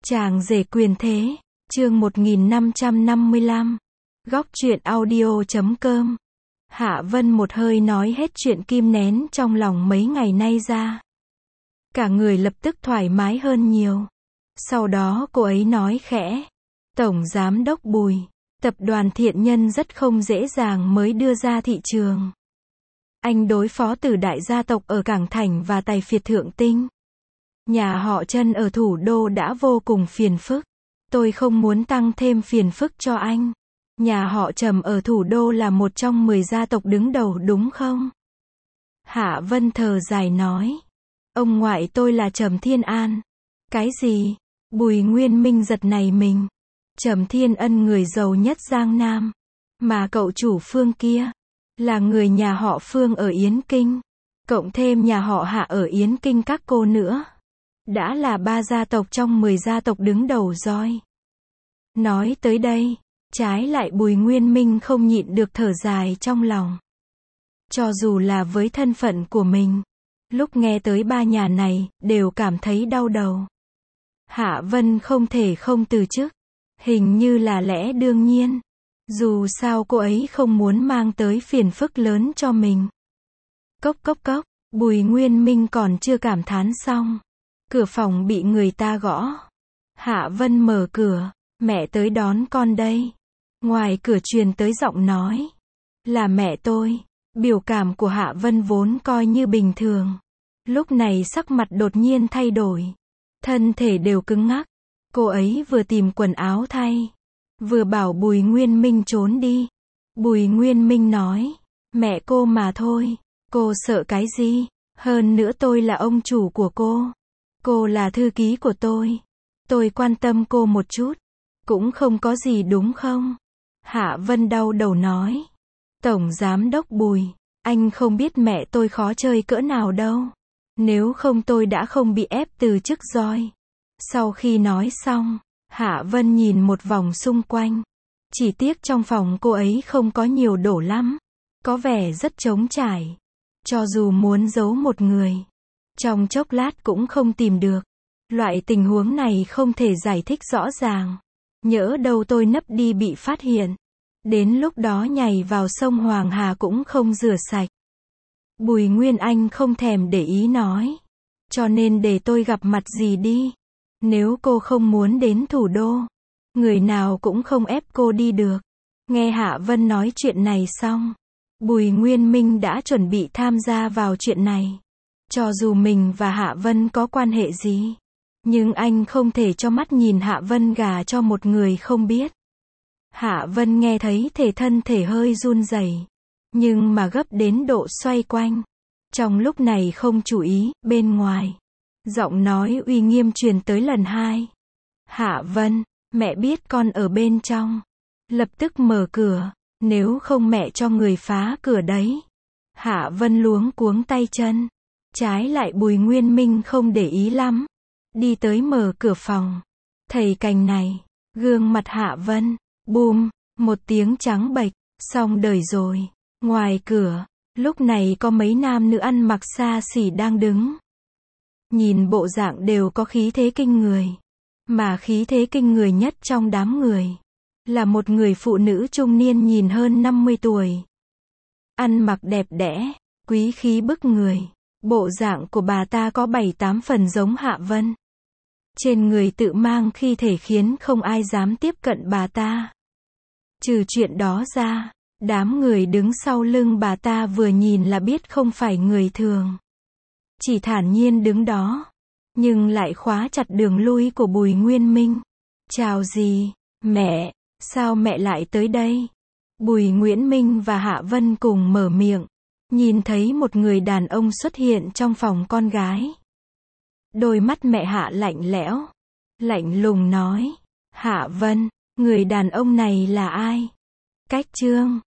Chàng rể quyền thế, chương 1555, góc truyện audio.com. Hạ Vân một hơi nói hết chuyện kim nén trong lòng mấy ngày nay ra. Cả người lập tức thoải mái hơn nhiều. Sau đó cô ấy nói khẽ, Tổng Giám đốc Bùi, tập đoàn Thiện Nhân rất không dễ dàng mới đưa ra thị trường. Anh đối phó từ đại gia tộc ở Cảng Thành và Tài Phiệt Thượng Tinh. Nhà họ Trân ở thủ đô đã vô cùng phiền phức. Tôi không muốn tăng thêm phiền phức cho anh. Nhà họ Trầm ở thủ đô là một trong 10 gia tộc đứng đầu đúng không? Hạ Vân thở dài nói. Ông ngoại tôi là Trầm Thiên An. Cái gì? Bùi Nguyên Minh giật nảy mình. Trầm Thiên Ân người giàu nhất Giang Nam. Mà cậu chủ Phương kia là người nhà họ Phương ở Yến Kinh. Cộng thêm nhà họ Hạ ở Yến Kinh các cô nữa. Đã là 3 gia tộc trong 10 gia tộc đứng đầu rồi. Nói tới đây, trái lại Bùi Nguyên Minh không nhịn được thở dài trong lòng. Cho dù là với thân phận của mình, lúc nghe tới 3 nhà này, đều cảm thấy đau đầu. Hạ Vân không thể không từ chức. Hình như là lẽ đương nhiên. Dù sao cô ấy không muốn mang tới phiền phức lớn cho mình. Cốc cốc cốc, Bùi Nguyên Minh còn chưa cảm thán xong. Cửa phòng bị người ta gõ. Hạ Vân mở cửa, mẹ tới đón con đây. Ngoài cửa truyền tới giọng nói. Là mẹ tôi. Biểu cảm của Hạ Vân vốn coi như bình thường. Lúc này sắc mặt đột nhiên thay đổi. Thân thể đều cứng ngắc. Cô ấy vừa tìm quần áo thay, vừa bảo Bùi Nguyên Minh trốn đi. Bùi Nguyên Minh nói, mẹ cô mà thôi. Cô sợ cái gì? Hơn nữa tôi là ông chủ của cô. Cô là thư ký của tôi. Tôi quan tâm cô một chút. Cũng không có gì đúng không? Hạ Vân đau đầu nói. Tổng Giám đốc Bùi, anh không biết mẹ tôi khó chơi cỡ nào đâu. Nếu không tôi đã không bị ép từ chức rồi. Sau khi nói xong, Hạ Vân nhìn một vòng xung quanh. Chỉ tiếc trong phòng cô ấy không có nhiều đồ lắm. Có vẻ rất trống trải. Cho dù muốn giấu một người, trong chốc lát cũng không tìm được. Loại tình huống này không thể giải thích rõ ràng. Nhỡ đâu tôi nấp đi bị phát hiện. Đến lúc đó nhảy vào sông Hoàng Hà cũng không rửa sạch. Bùi Nguyên Anh không thèm để ý nói. Cho nên để tôi gặp mặt gì đi. Nếu cô không muốn đến thủ đô, người nào cũng không ép cô đi được. Nghe Hạ Vân nói chuyện này xong, Bùi Nguyên Minh đã chuẩn bị tham gia vào chuyện này. Cho dù mình và Hạ Vân có quan hệ gì, nhưng anh không thể cho mắt nhìn Hạ Vân gả cho một người không biết. Hạ Vân nghe thấy thân thể hơi run rẩy, nhưng mà gấp đến độ xoay quanh. Trong lúc này không chú ý, bên ngoài, giọng nói uy nghiêm truyền tới lần 2. Hạ Vân, mẹ biết con ở bên trong. Lập tức mở cửa, nếu không mẹ cho người phá cửa đấy. Hạ Vân luống cuống tay chân. Trái lại Bùi Nguyên Minh không để ý lắm. Đi tới mở cửa phòng. Thầy cành này, gương mặt Hạ Vân, bùm, một tiếng trắng bệch, xong đời rồi. Ngoài cửa, lúc này có mấy nam nữ ăn mặc xa xỉ đang đứng. Nhìn bộ dạng đều có khí thế kinh người. Mà khí thế kinh người nhất trong đám người là một người phụ nữ trung niên nhìn hơn 50 tuổi. Ăn mặc đẹp đẽ, quý khí bức người. Bộ dạng của bà ta có 7-8 phần giống Hạ Vân. Trên người tự mang khí thể khiến không ai dám tiếp cận bà ta. Trừ chuyện đó ra, đám người đứng sau lưng bà ta vừa nhìn là biết không phải người thường. Chỉ thản nhiên đứng đó, nhưng lại khóa chặt đường lui của Bùi Nguyên Minh. Chào gì, mẹ, sao mẹ lại tới đây? Bùi Nguyễn Minh và Hạ Vân cùng mở miệng, nhìn thấy một người đàn ông xuất hiện trong phòng con gái. Đôi mắt mẹ Hạ lạnh lẽo, lạnh lùng nói, Hạ Vân, người đàn ông này là ai? Cách Trương,